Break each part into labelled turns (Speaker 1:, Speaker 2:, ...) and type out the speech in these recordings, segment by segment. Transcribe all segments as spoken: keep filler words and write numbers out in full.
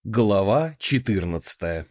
Speaker 1: Глава четырнадцатая.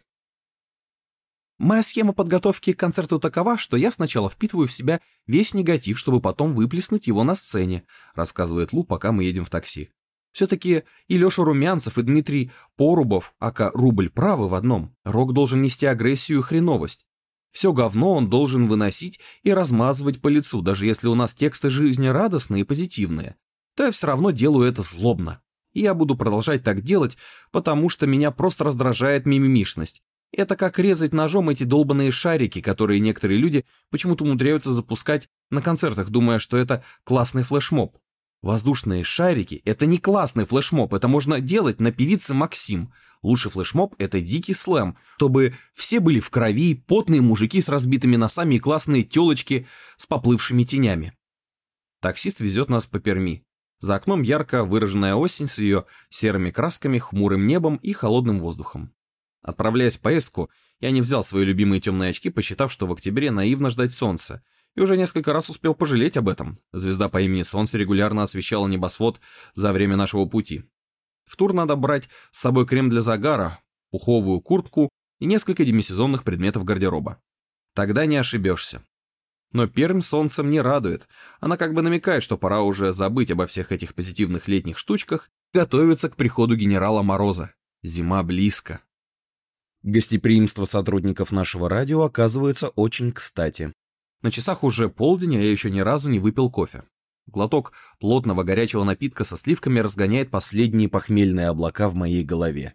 Speaker 2: Моя схема подготовки к концерту такова, что я сначала впитываю в себя весь негатив, чтобы потом выплеснуть его на сцене, рассказывает Лу, пока мы едем в такси. Все-таки и Леша Румянцев, и Дмитрий Порубов, ака Рубль, правы в одном. Рок должен нести агрессию и хреновость. Все говно он должен выносить и размазывать по лицу, даже если у нас тексты жизнерадостные и позитивные. То я все равно делаю это злобно. И я буду продолжать так делать, потому что меня просто раздражает мимимишность. Это как резать ножом эти долбаные шарики, которые некоторые люди почему-то умудряются запускать на концертах, думая, что это классный флешмоб. Воздушные шарики — это не классный флешмоб, это можно делать на певице Максим. Лучший флешмоб — это дикий слэм, чтобы все были в крови, потные мужики с разбитыми носами и классные телочки с поплывшими тенями. Таксист везет нас по Перми. За окном ярко выраженная осень с ее серыми красками, хмурым небом и холодным воздухом. Отправляясь в поездку, я не взял свои любимые темные очки, посчитав, что в октябре наивно ждать солнца, и уже несколько раз успел пожалеть об этом. Звезда по имени Солнце регулярно освещала небосвод за время нашего пути. В тур надо брать с собой крем для загара, пуховую куртку и несколько демисезонных предметов гардероба. Тогда не ошибешься. Но Пермь солнцем не радует. Она как бы намекает, что пора уже забыть обо всех этих позитивных летних штучках и готовиться к приходу генерала Мороза. Зима близко. Гостеприимство сотрудников нашего радио оказывается очень кстати. На часах уже полдень, а я еще ни разу не выпил кофе. Глоток плотного горячего напитка со сливками разгоняет последние похмельные облака в моей голове.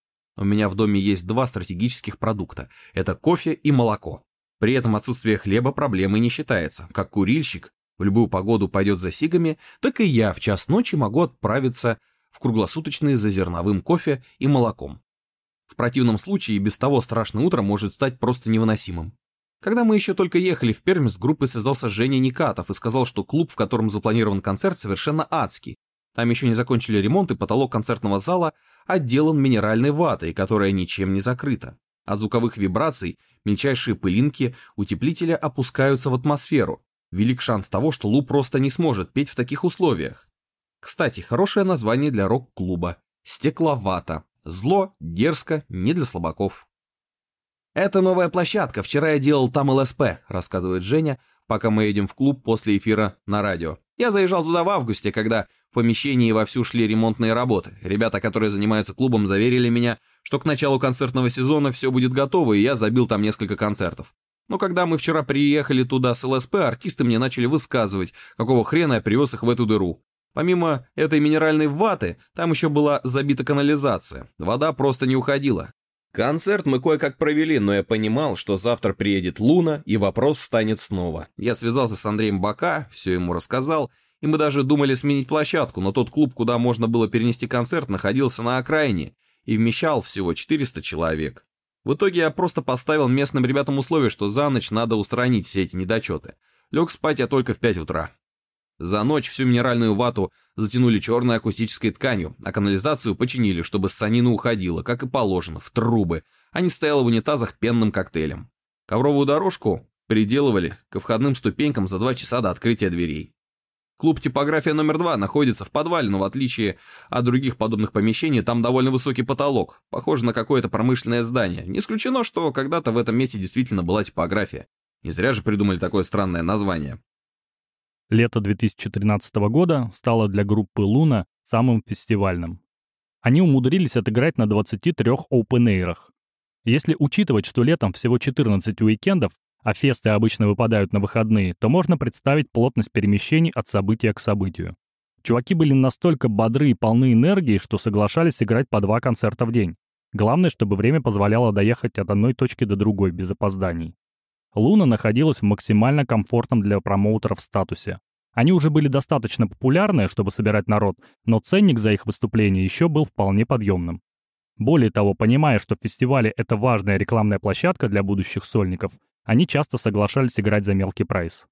Speaker 2: У меня в доме есть два стратегических продукта. Это кофе и молоко. При этом отсутствие хлеба проблемой не считается. Как курильщик в любую погоду пойдет за сигами, так и я в час ночи могу отправиться в круглосуточные за зерновым кофе и молоком. В противном случае и без того страшное утро может стать просто невыносимым. Когда мы еще только ехали в Пермь, с группой связался Женя Никатов и сказал, что клуб, в котором запланирован концерт, совершенно адский. Там еще не закончили ремонт, и потолок концертного зала отделан минеральной ватой, которая ничем не закрыта. От звуковых вибраций мельчайшие пылинки утеплителя опускаются в атмосферу. Велик шанс того, что Лу просто не сможет петь в таких условиях. Кстати, хорошее название для рок-клуба. Стекловата. Зло, дерзко, не для слабаков. «Это новая площадка, вчера я делал там эл эс пэ», рассказывает Женя, пока мы едем в клуб после эфира на радио. «Я заезжал туда в августе, когда в помещении вовсю шли ремонтные работы. Ребята, которые занимаются клубом, заверили меня, что к началу концертного сезона все будет готово, и я забил там несколько концертов. Но когда мы вчера приехали туда с эл эс пэ, артисты мне начали высказывать, какого хрена я привез их в эту дыру. Помимо этой минеральной ваты, там еще была забита канализация. Вода просто не уходила. Концерт мы кое-как провели, но я понимал, что завтра приедет Луна, и вопрос встанет снова. Я связался с Андреем Бака, все ему рассказал, и мы даже думали сменить площадку, но тот клуб, куда можно было перенести концерт, находился на окраине и вмещал всего четыреста человек. В итоге я просто поставил местным ребятам условие, что за ночь надо устранить все эти недочеты. Лег спать я только в пять утра. За ночь всю минеральную вату затянули черной акустической тканью, а канализацию починили, чтобы ссанина уходила, как и положено, в трубы, а не стояла в унитазах пенным коктейлем. Ковровую дорожку приделывали ко входным ступенькам за два часа до открытия дверей. Клуб «Типография номер два» находится в подвале, но в отличие от других подобных помещений, там довольно высокий потолок, похоже на какое-то промышленное здание. Не исключено, что когда-то в этом месте действительно была типография. Не зря же придумали такое странное название.
Speaker 3: Лето две тысячи тринадцатого года стало для группы «Луна» самым фестивальным. Они умудрились отыграть на двадцати трёх оупен-эйрах. Если учитывать, что летом всего четырнадцать уикендов, а фесты обычно выпадают на выходные, то можно представить плотность перемещений от события к событию. Чуваки были настолько бодры и полны энергии, что соглашались играть по два концерта в день. Главное, чтобы время позволяло доехать от одной точки до другой без опозданий. Луна находилась в максимально комфортном для промоутеров статусе. Они уже были достаточно популярны, чтобы собирать народ, но ценник за их выступление еще был вполне подъемным. Более того, понимая, что фестивали — это важная рекламная площадка для будущих сольников, они часто соглашались играть за мелкий прайс.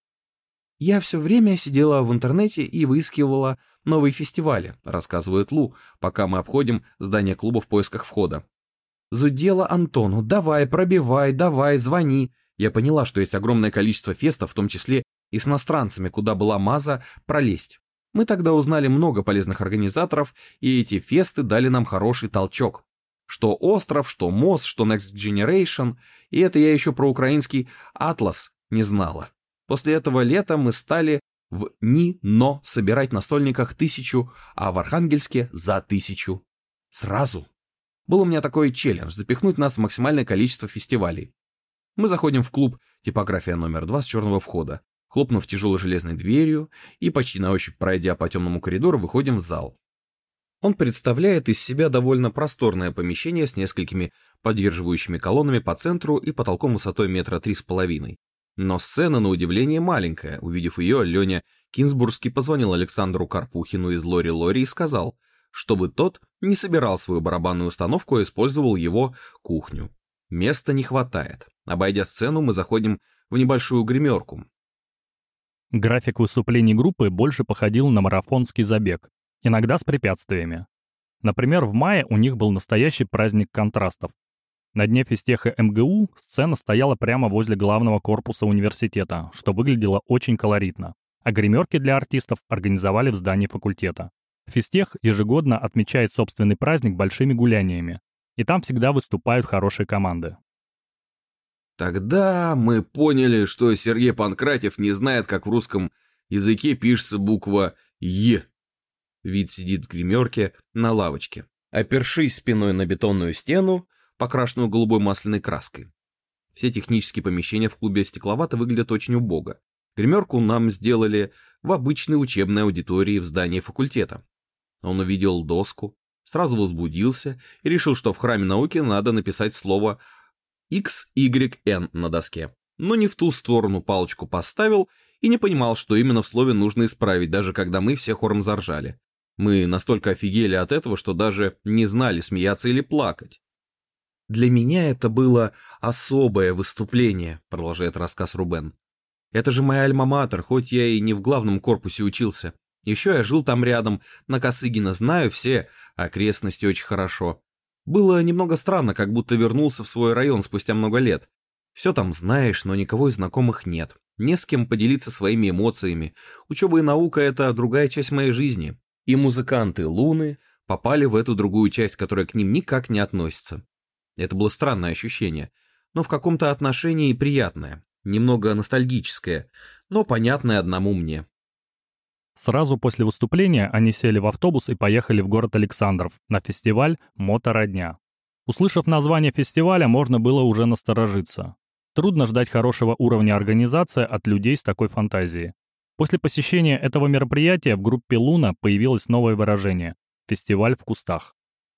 Speaker 2: «Я все время сидела в интернете и выискивала новые фестивали», рассказывает Лу, пока мы обходим здание клуба в поисках входа. «Зудела Антону: давай, пробивай, давай, звони». Я поняла, что есть огромное количество фестов, в том числе и с иностранцами, куда была маза пролезть. Мы тогда узнали много полезных организаторов, и эти фесты дали нам хороший толчок. Что «Остров», что «Мост», что «Next Generation», и это я еще про украинский «Атлас» не знала. После этого лета мы стали в НИ-НО собирать на стольниках тысячу, а в Архангельске за тысячу. Сразу. Был у меня такой челлендж — запихнуть нас в максимальное количество фестивалей. Мы заходим в клуб «Типография номер два» с черного входа, хлопнув тяжелой железной дверью и, почти на ощупь пройдя по темному коридору, выходим в зал. Он представляет из себя довольно просторное помещение с несколькими поддерживающими колоннами по центру и потолком высотой метра три с половиной. Но сцена, на удивление, маленькая. Увидев ее, Леня Кинзбургский позвонил Александру Карпухину из Лори Лори и сказал, чтобы тот не собирал свою барабанную установку, а использовал его кухню. Места не хватает. Обойдя сцену, мы заходим в небольшую гримерку.
Speaker 3: График выступлений группы больше походил на марафонский забег, иногда с препятствиями. Например, в мае у них был настоящий праздник контрастов. На дне физтеха эм гэ у сцена стояла прямо возле главного корпуса университета, что выглядело очень колоритно, а гримерки для артистов организовали в здании факультета. Физтех ежегодно отмечает собственный праздник большими гуляниями, и там всегда выступают хорошие команды.
Speaker 2: Тогда мы поняли, что Сергей Панкратев не знает, как в русском языке пишется буква «Е». Вит сидит в гримерке на лавочке, опершись спиной на бетонную стену, покрашенную голубой масляной краской. Все технические помещения в клубе «Стекловато» выглядят очень убого. Гримерку нам сделали в обычной учебной аудитории в здании факультета. Он увидел доску, сразу возбудился и решил, что в храме науки надо написать слово икс игрек эн на доске. Но не в ту сторону палочку поставил и не понимал, что именно в слове нужно исправить, даже когда мы все хором заржали. Мы настолько офигели от этого, что даже не знали, смеяться или плакать. «Для меня это было особое выступление», — продолжает рассказ Рубен. «Это же моя альма-матер, хоть я и не в главном корпусе учился. Еще я жил там рядом, на Косыгина, знаю все окрестности очень хорошо. Было немного странно, как будто вернулся в свой район спустя много лет. Все там знаешь, но никого из знакомых нет. Не с кем поделиться своими эмоциями. Учеба и наука — это другая часть моей жизни. И музыканты Луны попали в эту другую часть, которая к ним никак не относится. Это было странное ощущение, но в каком-то отношении приятное, немного ностальгическое, но понятное одному мне».
Speaker 3: Сразу после выступления они сели в автобус и поехали в город Александров на фестиваль «Мотородня». Услышав название фестиваля, можно было уже насторожиться. Трудно ждать хорошего уровня организации от людей с такой фантазией. После посещения этого мероприятия в группе «Луна» появилось новое выражение — «фестиваль в кустах».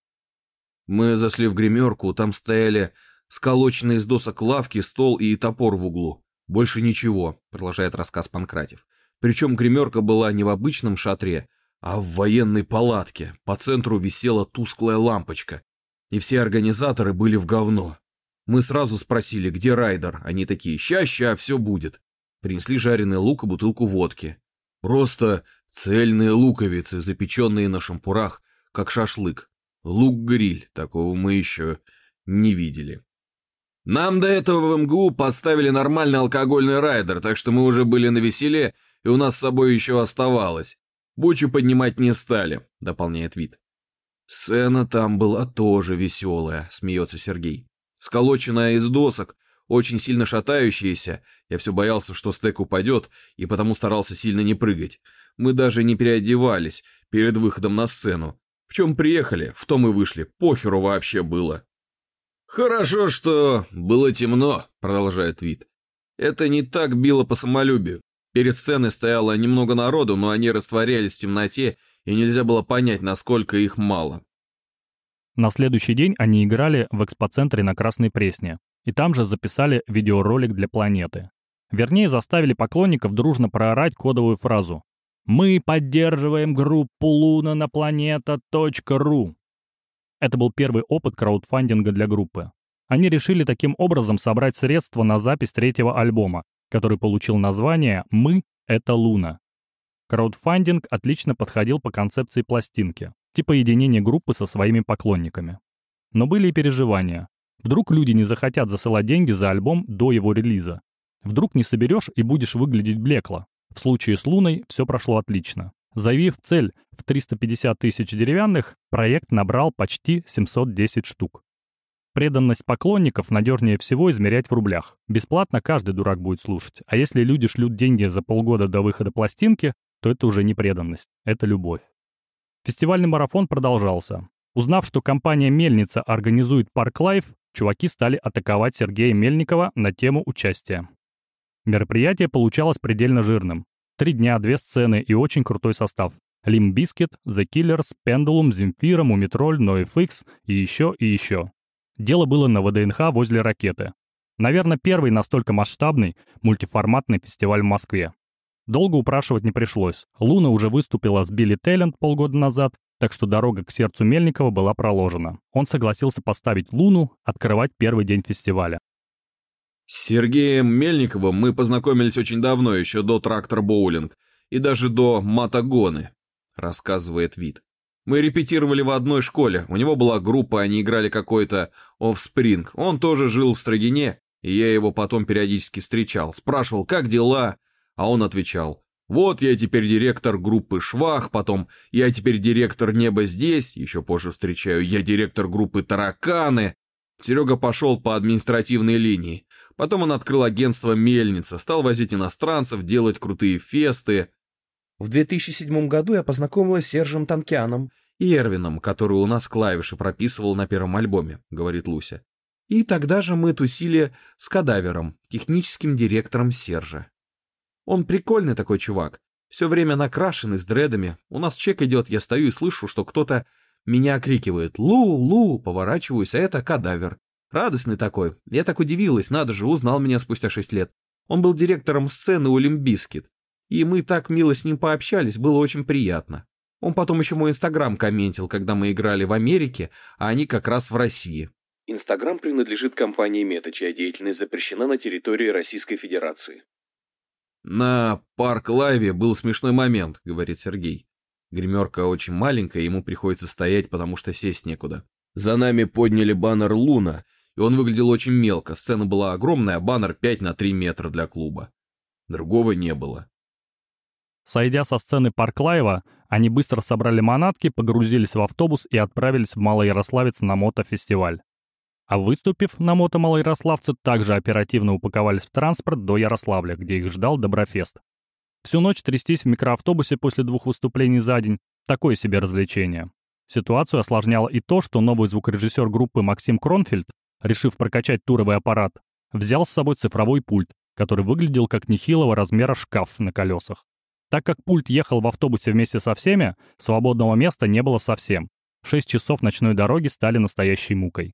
Speaker 2: Мы зашли в гримерку, там стояли сколоченные из досок лавки, стол и топор в углу. Больше ничего, продолжает рассказ Панкратев. Причем гримерка была не в обычном шатре, а в военной палатке. По центру висела тусклая лампочка. И все организаторы были в говно. Мы сразу спросили, где райдер. Они такие: ща-ща, все будет. Принесли жареный лук и бутылку водки. Просто цельные луковицы, запеченные на шампурах, как шашлык. Лук-гриль, такого мы еще не видели. Нам до этого в эм гэ у поставили нормальный алкогольный райдер, так что мы уже были навеселе, и у нас с собой еще оставалось. Бучу поднимать не стали, дополняет Вит. Сцена там была тоже веселая, смеется Сергей. Сколоченная из досок, очень сильно шатающаяся. Я все боялся, что стек упадет, и потому старался сильно не прыгать. Мы даже не переодевались перед выходом на сцену. В чем приехали, в том и вышли, похеру вообще было. Хорошо, что было темно, продолжает Вит. Это не так било по самолюбию. Перед сценой стояло немного народу, но они растворялись в темноте, и нельзя было понять, насколько их мало.
Speaker 3: На следующий день они играли в экспоцентре на Красной Пресне, и там же записали видеоролик для планеты. Вернее, заставили поклонников дружно проорать кодовую фразу: «Мы поддерживаем группу Луна на планета точка ру». Это был первый опыт краудфандинга для группы. Они решили таким образом собрать средства на запись третьего альбома, который получил название «Мы — это Луна». Краудфандинг отлично подходил по концепции пластинки, типа единения группы со своими поклонниками. Но были и переживания. Вдруг люди не захотят засылать деньги за альбом до его релиза. Вдруг не соберешь и будешь выглядеть блекло. В случае с Луной все прошло отлично. Заявив цель в триста пятьдесят тысяч деревянных, проект набрал почти семьсот десять штук. Преданность поклонников надежнее всего измерять в рублях. Бесплатно каждый дурак будет слушать. А если люди шлют деньги за полгода до выхода пластинки, то это уже не преданность, это любовь. Фестивальный марафон продолжался. Узнав, что компания «Мельница» организует Парк Лайв, чуваки стали атаковать Сергея Мельникова на тему участия. Мероприятие получалось предельно жирным. Три дня, две сцены и очень крутой состав. Limp Bizkit, The Killers, Pendulum, Земфира, Мумитроль, NoFX и еще, и еще. Дело было на ВДНХ возле «Ракеты». Наверное, первый настолько масштабный, мультиформатный фестиваль в Москве. Долго упрашивать не пришлось. Луна уже выступила с Билли Талент полгода назад, так что дорога к сердцу Мельникова была проложена. Он согласился поставить Луну, открывать первый день фестиваля.
Speaker 2: С Сергеем Мельниковым мы познакомились очень давно, еще до «Трактор Боулинг» и даже до «Матагоны», рассказывает Вит. Мы репетировали в одной школе, у него была группа, они играли какой-то Offspring. Он тоже жил в Строгине, и я его потом периодически встречал. Спрашивал, как дела? А он отвечал, вот я теперь директор группы «Швах», потом я теперь директор «Небо здесь», еще позже встречаю, я директор группы «Тараканы». Серега пошел по административной линии. Потом он открыл агентство «Мельница», стал возить иностранцев, делать крутые фесты.
Speaker 1: В две тысячи седьмом году я познакомилась с Сержем Танкианом
Speaker 2: И Эрвином, который у нас клавиши прописывал на первом альбоме, говорит Луся. И тогда же мы тусили с Кадавером, техническим директором Сержа. Он прикольный такой чувак, все время накрашенный, с дредами. У нас чек идет, я стою и слышу, что кто-то меня окрикивает «Лу, Лу!», поворачиваюсь, а это Кадавер. Радостный такой. Я так удивилась, надо же, узнал меня спустя шесть лет. Он был директором сцены у Limp Bizkit. И мы так мило с ним пообщались, было очень приятно. Он потом еще мой инстаграм комментил, когда мы играли в Америке, а они как раз в России.
Speaker 1: Инстаграм принадлежит компании Мета, чья деятельность запрещена на территории Российской Федерации.
Speaker 2: На Парк Лайве был смешной момент, говорит Сергей. Гримерка очень маленькая, ему приходится стоять, потому что сесть некуда. За нами подняли баннер «Луна», и он выглядел очень мелко. Сцена была огромная, а баннер пять на три метра для клуба. Другого не было.
Speaker 3: Сойдя со сцены Парк Лайва, они быстро собрали манатки, погрузились в автобус и отправились в Малоярославец на мотофестиваль. А выступив на мото малоярославцы, также оперативно упаковались в транспорт до Ярославля, где их ждал Доброфест. Всю ночь трястись в микроавтобусе после двух выступлений за день – такое себе развлечение. Ситуацию осложняло и то, что новый звукорежиссер группы Максим Кронфельд, решив прокачать туровый аппарат, взял с собой цифровой пульт, который выглядел как нехилого размера шкаф на колесах. Так как пульт ехал в автобусе вместе со всеми, свободного места не было совсем. Шесть часов ночной дороги стали настоящей мукой.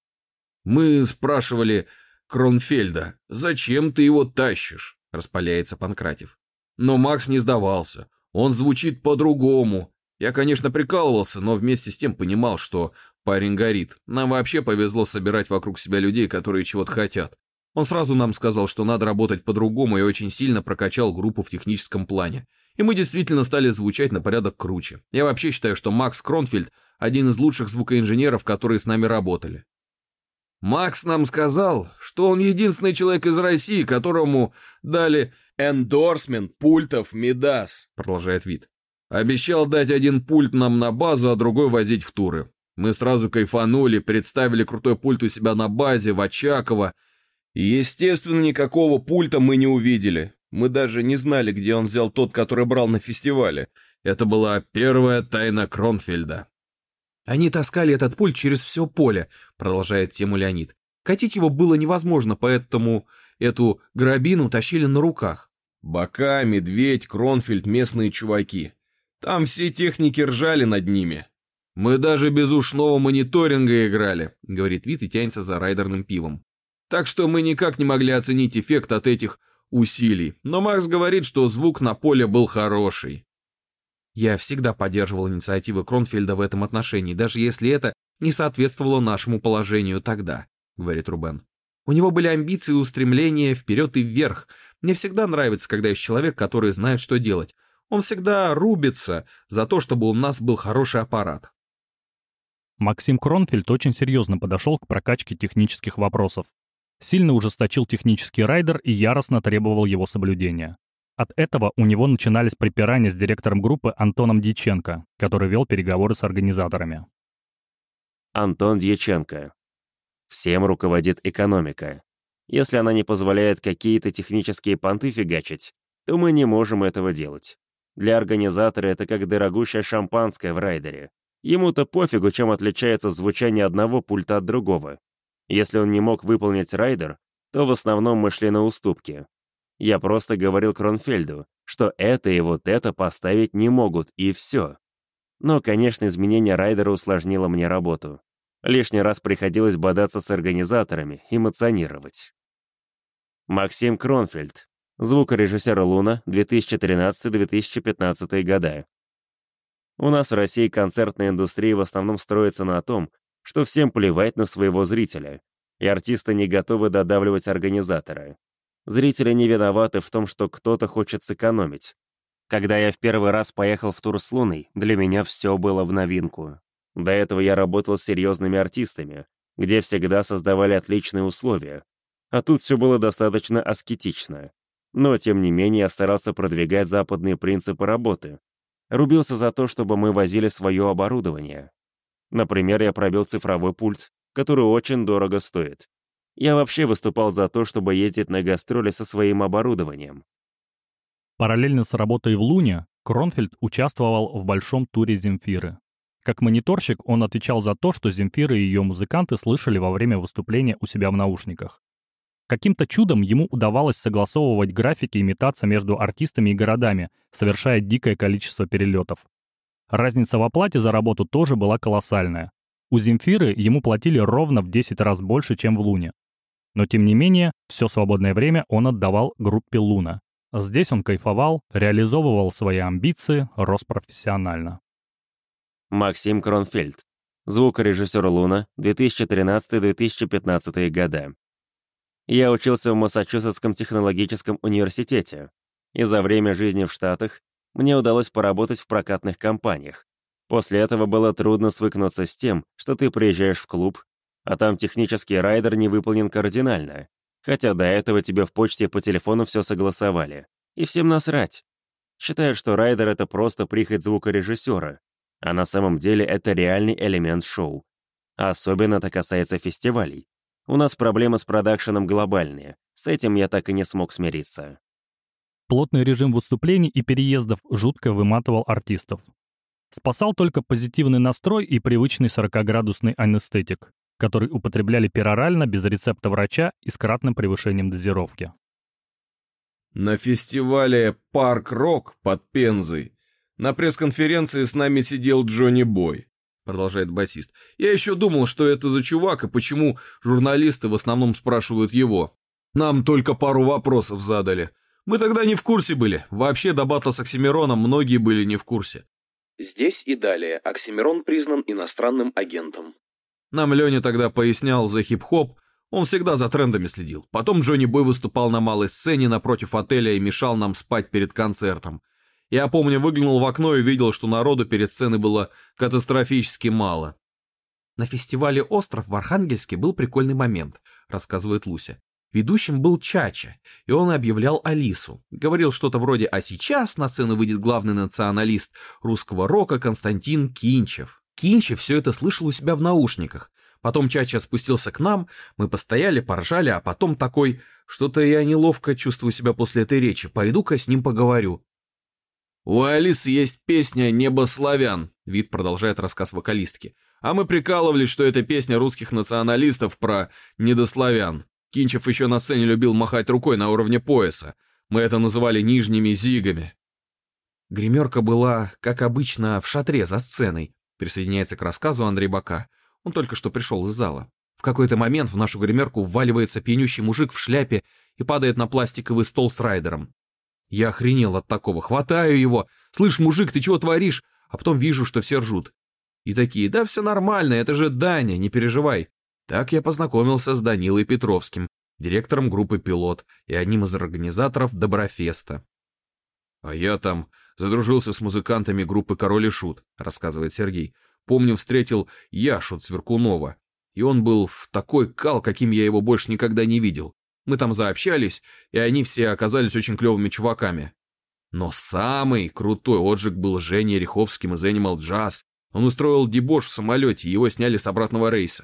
Speaker 2: Мы спрашивали Кронфельда, зачем ты его тащишь, распаляется Панкратев. Но Макс не сдавался, он звучит по-другому. Я, конечно, прикалывался, но вместе с тем понимал, что парень горит. Нам вообще повезло собирать вокруг себя людей, которые чего-то хотят. Он сразу нам сказал, что надо работать по-другому, и очень сильно прокачал группу в техническом плане. И мы действительно стали звучать на порядок круче. Я вообще считаю, что Макс Кронфельд – один из лучших звукоинженеров, которые с нами работали. Макс нам сказал, что он единственный человек из России, которому дали эндорсмент пультов Мидас, продолжает Вит. Обещал дать один пульт нам на базу, а другой возить в туры. Мы сразу кайфанули, представили крутой пульт у себя на базе, в Очаково. И, естественно, никакого пульта мы не увидели. Мы даже не знали, где он взял тот, который брал на фестивале. Это была первая тайна Кронфельда. Они таскали этот пульт через все поле, продолжает тему Леонид. Катить его было невозможно, поэтому эту грабину тащили на руках. Бока, Медведь, Кронфельд, местные чуваки. Там все техники ржали над ними. Мы даже без ушного мониторинга играли, говорит Вит и тянется за райдерным пивом. Так что мы никак не могли оценить эффект от этих усилий. Но Макс говорит, что звук на поле был хороший. Я всегда поддерживал инициативы Кронфельда в этом отношении, даже если это не соответствовало нашему положению тогда, говорит Рубен. У него были амбиции и устремления вперед и вверх. Мне всегда нравится, когда есть человек, который знает, что делать. Он всегда рубится за то, чтобы у нас был хороший аппарат.
Speaker 3: Максим Кронфельд очень серьезно подошел к прокачке технических вопросов. Сильно ужесточил технический райдер и яростно требовал его соблюдения. От этого у него начинались припирания с директором группы Антоном Дьяченко, который вел переговоры с организаторами.
Speaker 4: Антон Дьяченко. Всем руководит экономика. Если она не позволяет какие-то технические понты фигачить, то мы не можем этого делать. Для организатора это как дорогущее шампанское в райдере. Ему-то пофигу, чем отличается звучание одного пульта от другого. Если он не мог выполнить райдер, то в основном мы шли на уступки. Я просто говорил Кронфельду, что это и вот это поставить не могут, и все. Но, конечно, изменение райдера усложнило мне работу. Лишний раз приходилось бодаться с организаторами, эмоционировать. Максим Кронфельд. Звукорежиссер «Луна», две тысячи тринадцатый — две тысячи пятнадцатый года. У нас в России концертная индустрия в основном строится на том, что всем плевать на своего зрителя, и артисты не готовы додавливать организатора. Зрители не виноваты в том, что кто-то хочет сэкономить. Когда я в первый раз поехал в тур с «Луной», для меня все было в новинку. До этого я работал с серьезными артистами, где всегда создавали отличные условия, а тут все было достаточно аскетично. Но, тем не менее, я старался продвигать западные принципы работы. Рубился за то, чтобы мы возили свое оборудование. Например, я пробил цифровой пульт, который очень дорого стоит. Я вообще выступал за то, чтобы ездить на гастроли со своим оборудованием.
Speaker 3: Параллельно с работой в «Луне» Кронфельд участвовал в большом туре Земфиры. Как мониторщик он отвечал за то, что Земфира и ее музыканты слышали во время выступления у себя в наушниках. Каким-то чудом ему удавалось согласовывать графики и метаться между артистами и городами, совершая дикое количество перелетов. Разница в оплате за работу тоже была колоссальная. У Земфиры ему платили ровно в десять раз больше, чем в «Луне». Но тем не менее, все свободное время он отдавал группе «Луна». Здесь он кайфовал, реализовывал свои амбиции, рос профессионально.
Speaker 4: Максим Кронфельд. Звукорежиссер «Луна», две тысячи тринадцатый — две тысячи пятнадцатый года. Я учился в Массачусетском технологическом университете, и за время жизни в Штатах мне удалось поработать в прокатных компаниях. После этого было трудно свыкнуться с тем, что ты приезжаешь в клуб, а там технический райдер не выполнен кардинально, хотя до этого тебе в почте и по телефону все согласовали. И всем насрать. Считают, что райдер — это просто прихоть звукорежиссера, а на самом деле это реальный элемент шоу. Особенно это касается фестивалей. У нас проблемы с продакшеном глобальные, с этим я так и не смог смириться.
Speaker 3: Плотный режим выступлений и переездов жутко выматывал артистов. Спасал только позитивный настрой и привычный сорокаградусный анестетик, который употребляли перорально без рецепта врача и с кратным превышением дозировки.
Speaker 2: На фестивале «Парк Рок» под Пензой на пресс-конференции с нами сидел Джонни Бой, продолжает басист. Я еще думал, что это за чувак и почему журналисты в основном спрашивают его. Нам только пару вопросов задали. Мы тогда не в курсе были. Вообще до батла с Оксимироном многие были не в курсе.
Speaker 1: Здесь и далее Оксимирон признан иностранным агентом.
Speaker 2: Нам Леня тогда пояснял за хип-хоп, он всегда за трендами следил. Потом Джонни Бой выступал на малой сцене напротив отеля и мешал нам спать перед концертом. Я помню, выглянул в окно и видел, что народу перед сценой было катастрофически мало. На фестивале «Остров» в Архангельске был прикольный момент, рассказывает Луся. Ведущим был Чача, и он объявлял Алису. Говорил что-то вроде «А сейчас на сцену выйдет главный националист русского рока Константин Кинчев». Кинчев все это слышал у себя в наушниках. Потом Чача спустился к нам, мы постояли, поржали, а потом такой: «Что-то я неловко чувствую себя после этой речи, пойду-ка с ним поговорю». «У Алисы есть песня «Небо славян», — Вид продолжает рассказ вокалистки. «А мы прикалывались, что это песня русских националистов про недославян. Кинчев еще на сцене любил махать рукой на уровне пояса. Мы это называли нижними зигами». Гримерка была, как обычно, в шатре за сценой, присоединяется к рассказу Андрей Бака. Он только что пришел из зала. В какой-то момент в нашу гримерку вваливается пьянющий мужик в шляпе и падает на пластиковый стол с райдером. Я охренел от такого, хватаю его. «Слышь, мужик, ты чего творишь?» А потом вижу, что все ржут. И такие: «Да все нормально, это же Даня, не переживай». Так я познакомился с Данилой Петровским, директором группы «Пилот» и одним из организаторов Доброфеста. «А я там задружился с музыкантами группы «Король и Шут», рассказывает Сергей. «Помню, встретил Яшу Цверкунова, и он был в такой кал, каким я его больше никогда не видел. Мы там заобщались, и они все оказались очень клевыми чуваками. Но самый крутой отжиг был Женя Риховским из Animal Jazz. Он устроил дебош в самолете, и его сняли с обратного рейса.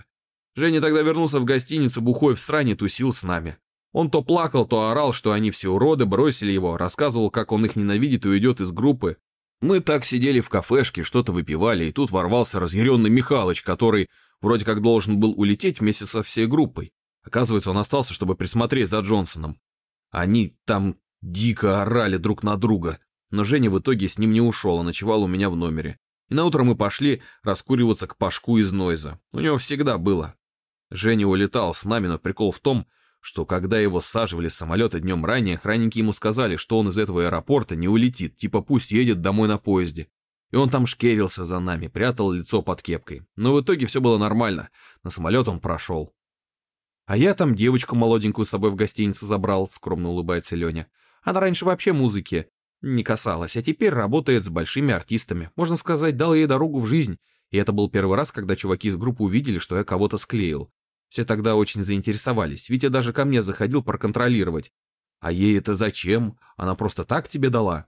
Speaker 2: Женя тогда вернулся в гостиницу бухой в сране, тусил с нами. Он то плакал, то орал, что они все уроды, бросили его, рассказывал, как он их ненавидит и уйдет из группы. Мы так сидели в кафешке, что-то выпивали, и тут ворвался разъяренный Михалыч, который вроде как должен был улететь вместе со всей группой. Оказывается, он остался, чтобы присмотреть за Джонсоном. Они там дико орали друг на друга, но Женя в итоге с ним не ушел, а ночевал у меня в номере. И наутро мы пошли раскуриваться к Пашку из Нойза. У него всегда было. Женя улетал с нами, но прикол в том, что когда его саживали с самолета днем ранее, охранники ему сказали, что он из этого аэропорта не улетит, типа пусть едет домой на поезде. И он там шкерился за нами, прятал лицо под кепкой. Но в итоге все было нормально, на самолет он прошел. А я там девочку молоденькую с собой в гостиницу забрал, скромно улыбается Леня. Она раньше вообще музыки не касалась, а теперь работает с большими артистами. Можно сказать, дал ей дорогу в жизнь. И это был первый раз, когда чуваки из группы увидели, что я кого-то склеил. Все тогда очень заинтересовались. Витя даже ко мне заходил проконтролировать. А ей это зачем? Она просто так тебе дала?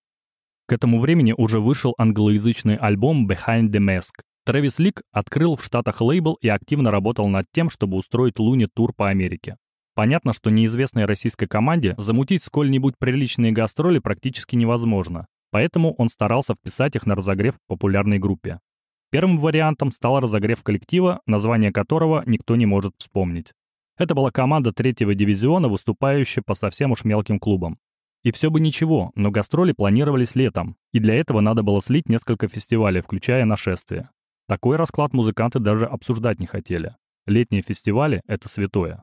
Speaker 3: К этому времени уже вышел англоязычный альбом Behind the Mask. Трэвис Лик открыл в Штатах лейбл и активно работал над тем, чтобы устроить Луне тур по Америке. Понятно, что неизвестной российской команде замутить сколь-нибудь приличные гастроли практически невозможно, поэтому он старался вписать их на разогрев в популярной группе. Первым вариантом стал разогрев коллектива, название которого никто не может вспомнить. Это была команда третьего дивизиона, выступающая по совсем уж мелким клубам. И все бы ничего, но гастроли планировались летом, и для этого надо было слить несколько фестивалей, включая «Нашествие». Такой расклад музыканты даже обсуждать не хотели. Летние фестивали — это святое.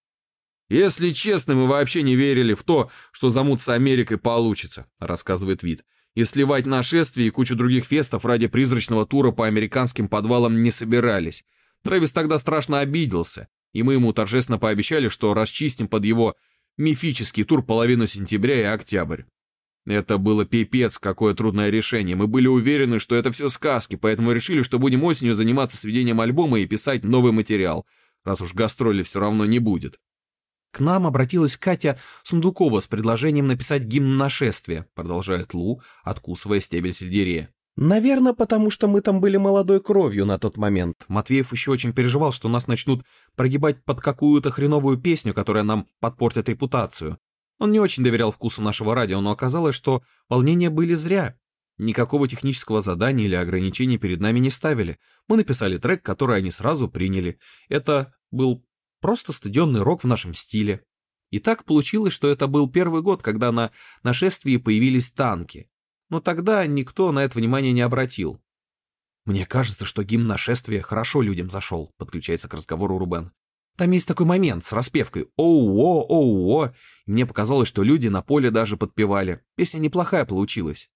Speaker 2: «Если честно, мы вообще не верили в то, что замут с Америкой получится», — рассказывает Вит. «И сливать «Нашествие» и кучу других фестов ради призрачного тура по американским подвалам не собирались. Трэвис тогда страшно обиделся, и мы ему торжественно пообещали, что расчистим под его мифический тур половину сентября и октябрь. Это было пипец, какое трудное решение. Мы были уверены, что это все сказки, поэтому решили, что будем осенью заниматься сведением альбома и писать новый материал, раз уж гастроли все равно не будет». «К нам обратилась Катя Сундукова с предложением написать гимн нашествия», продолжает Лу, откусывая стебель сельдерея. «Наверное, потому что мы там были молодой кровью на тот момент». Матвеев еще очень переживал, что нас начнут прогибать под какую-то хреновую песню, которая нам подпортит репутацию. Он не очень доверял вкусу нашего радио, но оказалось, что волнения были зря. Никакого технического задания или ограничений перед нами не ставили. Мы написали трек, который они сразу приняли. Это был просто стадионный рок в нашем стиле. И так получилось, что это был первый год, когда на нашествии появились танки. Но тогда никто на это внимание не обратил. «Мне кажется, что гимн нашествия хорошо людям зашел», — подключается к разговору Рубен. «Там есть такой момент с распевкой «Оу-о, оу-о», и мне показалось, что люди на поле даже подпевали. Песня неплохая получилась».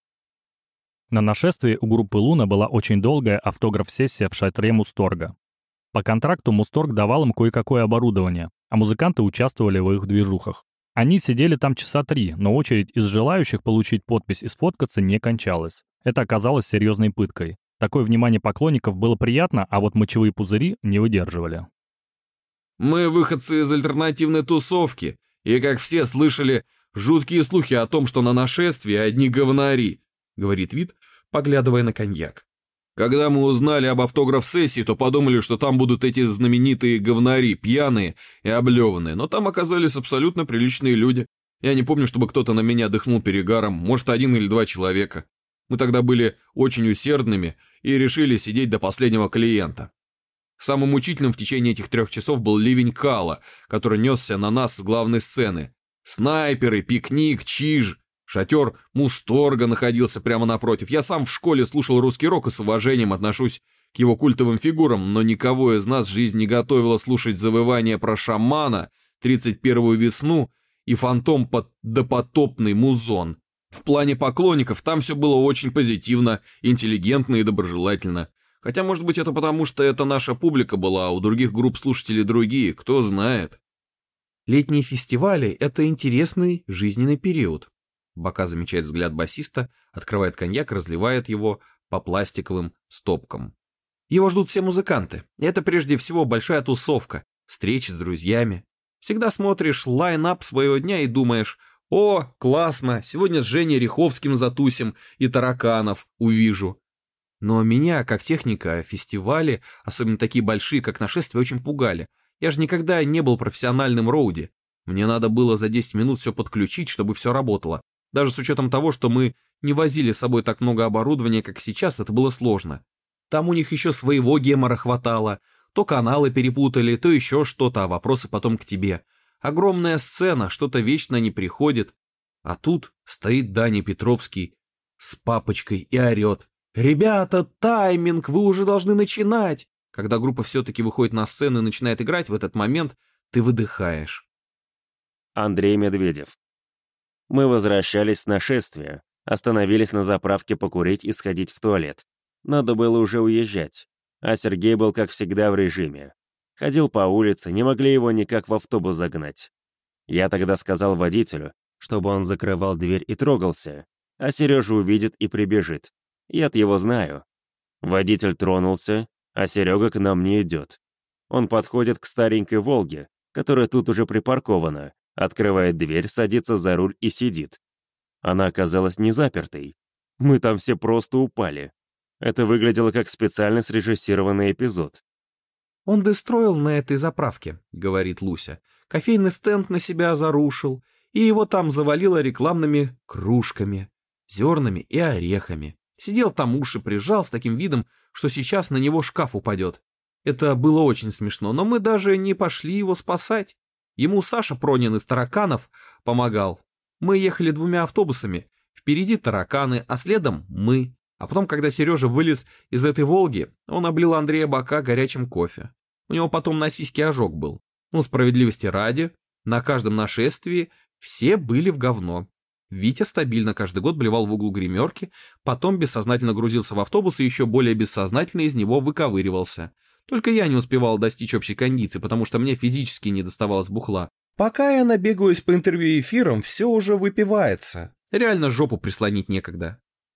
Speaker 3: На нашествии у группы «Луна» была очень долгая автограф-сессия в шатре Мусторга. По контракту Мусторг давал им кое-какое оборудование, а музыканты участвовали в их движухах. Они сидели там часа три, но очередь из желающих получить подпись и сфоткаться не кончалась. Это оказалось серьезной пыткой. Такое внимание поклонников было приятно, а вот мочевые пузыри не выдерживали.
Speaker 2: «Мы выходцы из альтернативной тусовки, и, как все, слышали жуткие слухи о том, что на нашествии одни говнари», — говорит Вит, поглядывая на коньяк. «Когда мы узнали об автограф-сессии, то подумали, что там будут эти знаменитые говнари, пьяные и облеванные, но там оказались абсолютно приличные люди. Я не помню, чтобы кто-то на меня дыхнул перегаром, может, один или два человека. Мы тогда были очень усердными и решили сидеть до последнего клиента. Самым мучительным в течение этих трех часов был ливень кала, который несся на нас с главной сцены. Снайперы, пикник, чиж. Шатер Мусторга находился прямо напротив. Я сам в школе слушал русский рок и с уважением отношусь к его культовым фигурам, но никого из нас жизнь не готовила слушать завывания про шамана, тридцать первую весну и фантом под допотопный музон. В плане поклонников там все было очень позитивно, интеллигентно и доброжелательно. Хотя, может быть, это потому, что это наша публика была, а у других групп слушателей другие, кто знает. «Летние фестивали — это интересный жизненный период». Бока замечает взгляд басиста, открывает коньяк, разливает его по пластиковым стопкам. Его ждут все музыканты. Это прежде всего большая тусовка, встречи с друзьями. Всегда смотришь лайн-ап своего дня и думаешь: «О, классно, сегодня с Женей Риховским затусим и тараканов увижу». Но меня, как техника, фестивали, особенно такие большие, как нашествие, очень пугали. Я же никогда не был профессиональным роуди. Мне надо было за десять минут все подключить, чтобы все работало. Даже с учетом того, что мы не возили с собой так много оборудования, как сейчас, это было сложно. Там у них еще своего гемора хватало. То каналы перепутали, то еще что-то, а вопросы потом к тебе. Огромная сцена, что-то вечно не приходит. А тут стоит Даня Петровский с папочкой и орет: «Ребята, тайминг, вы уже должны начинать!» Когда группа все-таки выходит на сцену и начинает играть, в этот момент ты выдыхаешь.
Speaker 4: Андрей Медведев. Мы возвращались с нашествия, остановились на заправке покурить и сходить в туалет. Надо было уже уезжать, а Сергей был, как всегда, в режиме. Ходил по улице, не могли его никак в автобус загнать. Я тогда сказал водителю, чтобы он закрывал дверь и трогался, а Сережа увидит и прибежит. Я-то его знаю. Водитель тронулся, а Серега к нам не идет. Он подходит к старенькой «Волге», которая тут уже припаркована, открывает дверь, садится за руль и сидит. Она оказалась не запертой. Мы там все просто упали. Это выглядело как специально срежиссированный эпизод.
Speaker 2: «Он достроил на этой заправке», — говорит Луся. «Кофейный стенд на себя зарушил, и его там завалило рекламными кружками, зернами и орехами. Сидел там, уши прижал с таким видом, что сейчас на него шкаф упадет. Это было очень смешно, но мы даже не пошли его спасать. Ему Саша Пронин из «Тараканов» помогал. Мы ехали двумя автобусами. Впереди тараканы, а следом мы. А потом, когда Сережа вылез из этой «Волги», он облил Андрея бока горячим кофе. У него потом на сиське ожог был. Ну, справедливости ради, на каждом нашествии все были в говно. Витя стабильно каждый год блевал в углу гримерки, потом бессознательно грузился в автобус и еще более бессознательно из него выковыривался. Только я не успевал достичь общей кондиции, потому что мне физически не доставалось бухла. Пока я набегаюсь по интервью и эфирам, все уже выпивается. Реально жопу прислонить некогда.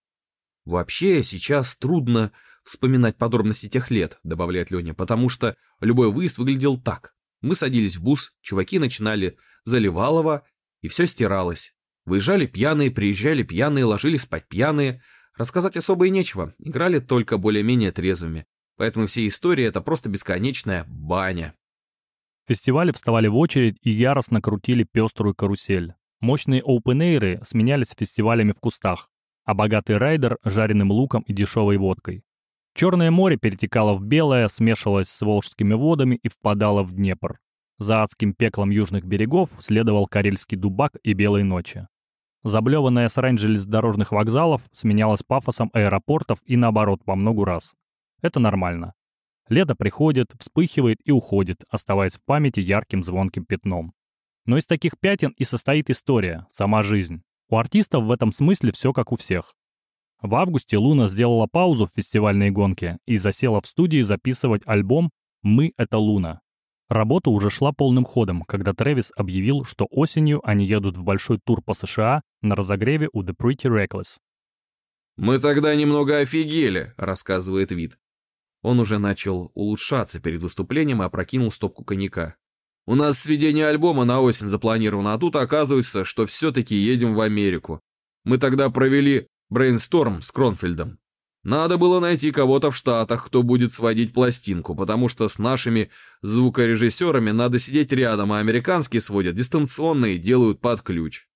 Speaker 2: Вообще, сейчас трудно вспоминать подробности тех лет, добавляет Леня, потому что любой выезд выглядел так. Мы садились в бус, чуваки начинали Заливалова, и все стиралось. Выезжали пьяные, приезжали пьяные, ложились спать пьяные. Рассказать особо и нечего, играли только более-менее трезвыми. Поэтому все истории — это просто бесконечная баня.
Speaker 3: Фестивали вставали в очередь и яростно крутили пеструю карусель. Мощные оупен-эйры сменялись фестивалями в кустах, а богатый райдер — жареным луком и дешевой водкой. Черное море перетекало в белое, смешивалось с волжскими водами и впадало в Днепр. За адским пеклом южных берегов следовал карельский дубак и белые ночи. Заблеванная срань железнодорожных вокзалов сменялась пафосом аэропортов и наоборот по многу раз. Это нормально. Лето приходит, вспыхивает и уходит, оставаясь в памяти ярким звонким пятном. Но из таких пятен и состоит история, сама жизнь. У артистов в этом смысле все как у всех. В августе Луна сделала паузу в фестивальной гонке и засела в студии записывать альбом «Мы — это Луна». Работа уже шла полным ходом, когда Трэвис объявил, что осенью они едут в большой тур по США на разогреве у The Pretty Reckless.
Speaker 2: «Мы тогда немного офигели», — рассказывает Вит. Он уже начал улучшаться перед выступлением и опрокинул стопку коньяка. «У нас сведение альбома на осень запланировано, а тут оказывается, что все-таки едем в Америку. Мы тогда провели брейнсторм с Кронфельдом. Надо было найти кого-то в Штатах, кто будет сводить пластинку, потому что с нашими звукорежиссерами надо сидеть рядом, а американские сводят дистанционно и делают под ключ».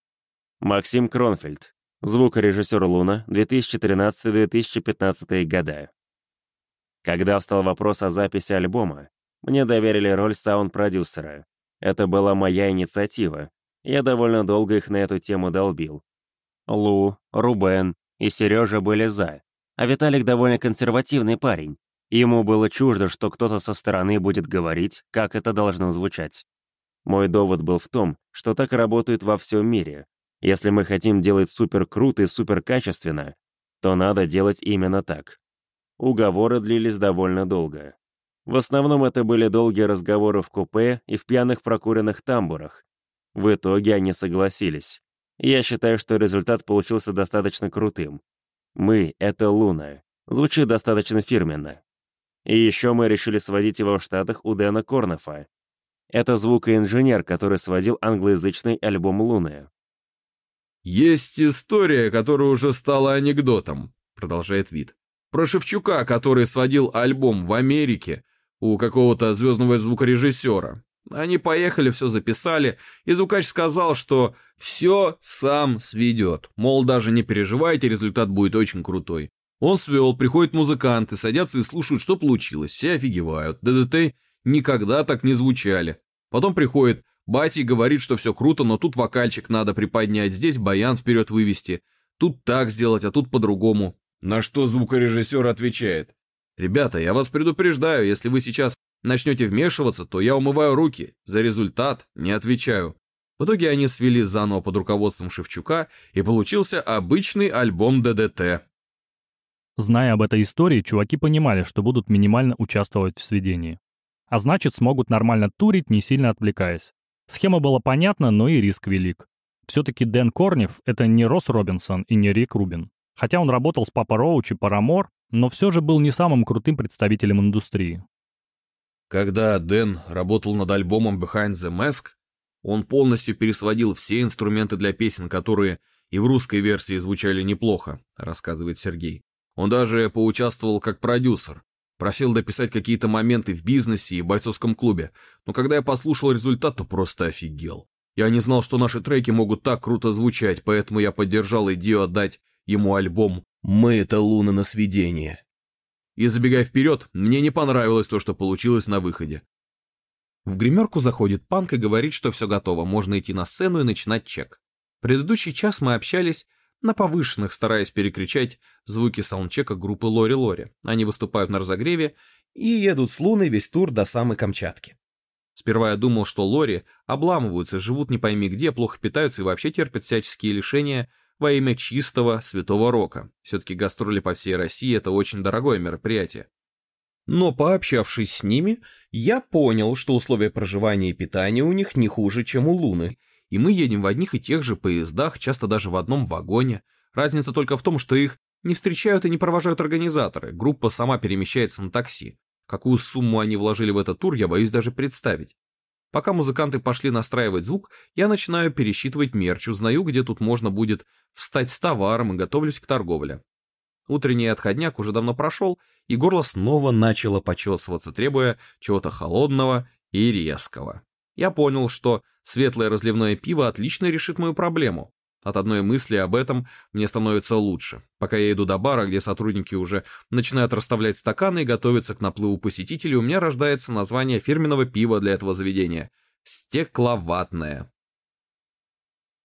Speaker 4: Максим Кронфельд. Звукорежиссер «Луна», две тысячи тринадцатый — две тысячи пятнадцатый года. Когда встал вопрос о записи альбома, мне доверили роль саунд-продюсера. Это была моя инициатива. Я довольно долго их на эту тему долбил. Лу, Рубен и Сережа были за. А Виталик довольно консервативный парень. Ему было чуждо, что кто-то со стороны будет говорить, как это должно звучать. Мой довод был в том, что так работают во всем мире. Если мы хотим делать супер круто и супер качественно, то надо делать именно так. Уговоры длились довольно долго. В основном это были долгие разговоры в купе и в пьяных прокуренных тамбурах. В итоге они согласились. Я считаю, что результат получился достаточно крутым. «Мы — это Луна». Звучит достаточно фирменно. И еще мы решили сводить его в Штатах у Дэна Корнефа. Это звукоинженер, который сводил англоязычный альбом Луны.
Speaker 2: «Есть история, которая уже стала анекдотом», — продолжает Вит. Про Шевчука, который сводил альбом в Америке у какого-то звездного звукорежиссера. Они поехали, все записали, и звукач сказал, что все сам сведет. Мол, даже не переживайте, результат будет очень крутой. Он свел, приходят музыканты, садятся и слушают, что получилось. Все офигевают. ДДТ никогда так не звучали. Потом приходит батя и говорит, что все круто, но тут вокальчик надо приподнять, здесь баян вперед вывести. Тут так сделать, а тут по-другому. На что звукорежиссер отвечает: «Ребята, я вас предупреждаю, если вы сейчас начнете вмешиваться, то я умываю руки, за результат не отвечаю». В итоге они свели заново под руководством Шевчука, и получился обычный альбом ДДТ.
Speaker 3: Зная об этой истории, чуваки понимали, что будут минимально участвовать в сведении. А значит, смогут нормально турить, не сильно отвлекаясь. Схема была понятна, но и риск велик. Все-таки Дэн Корнев — это не Росс Робинсон и не Рик Рубин. Хотя он работал с Папа Роуч и Парамор, но все же был не самым крутым представителем индустрии.
Speaker 2: Когда Дэн работал над альбомом Behind the Mask, он полностью пересводил все инструменты для песен, которые и в русской версии звучали неплохо, рассказывает Сергей. Он даже поучаствовал как продюсер, просил дописать какие-то моменты в бизнесе и бойцовском клубе, но когда я послушал результат, то просто офигел. Я не знал, что наши треки могут так круто звучать, поэтому я поддержал идею отдать ему альбом «Мы — это Луна на сведение». И забегая вперед, мне не понравилось то, что получилось на выходе. В гримерку заходит Панк и говорит, что все готово, можно идти на сцену и начинать чек. Предыдущий час мы общались на повышенных, стараясь перекричать звуки саундчека группы Лори Лори. Они выступают на разогреве и едут с Луной весь тур до самой Камчатки. Сперва я думал, что Лори обламываются, живут не пойми где, плохо питаются и вообще терпят всяческие лишения во имя чистого святого рока. Все-таки гастроли по всей России — это очень дорогое мероприятие. Но пообщавшись с ними, я понял, что условия проживания и питания у них не хуже, чем у Луны, и мы едем в одних и тех же поездах, часто даже в одном вагоне. Разница только в том, что их не встречают и не провожают организаторы, группа сама перемещается на такси. Какую сумму они вложили в этот тур, я боюсь даже представить. Пока музыканты пошли настраивать звук, я начинаю пересчитывать мерч, узнаю, где тут можно будет встать с товаром и готовлюсь к торговле. Утренний отходняк уже давно прошел, и горло снова начало почесываться, требуя чего-то холодного и резкого. Я понял, что светлое разливное пиво отлично решит мою проблему. От одной мысли об этом мне становится лучше. Пока я иду до бара, где сотрудники уже начинают расставлять стаканы и готовятся к наплыву посетителей, у меня рождается название фирменного пива для этого заведения — «Стекловатное».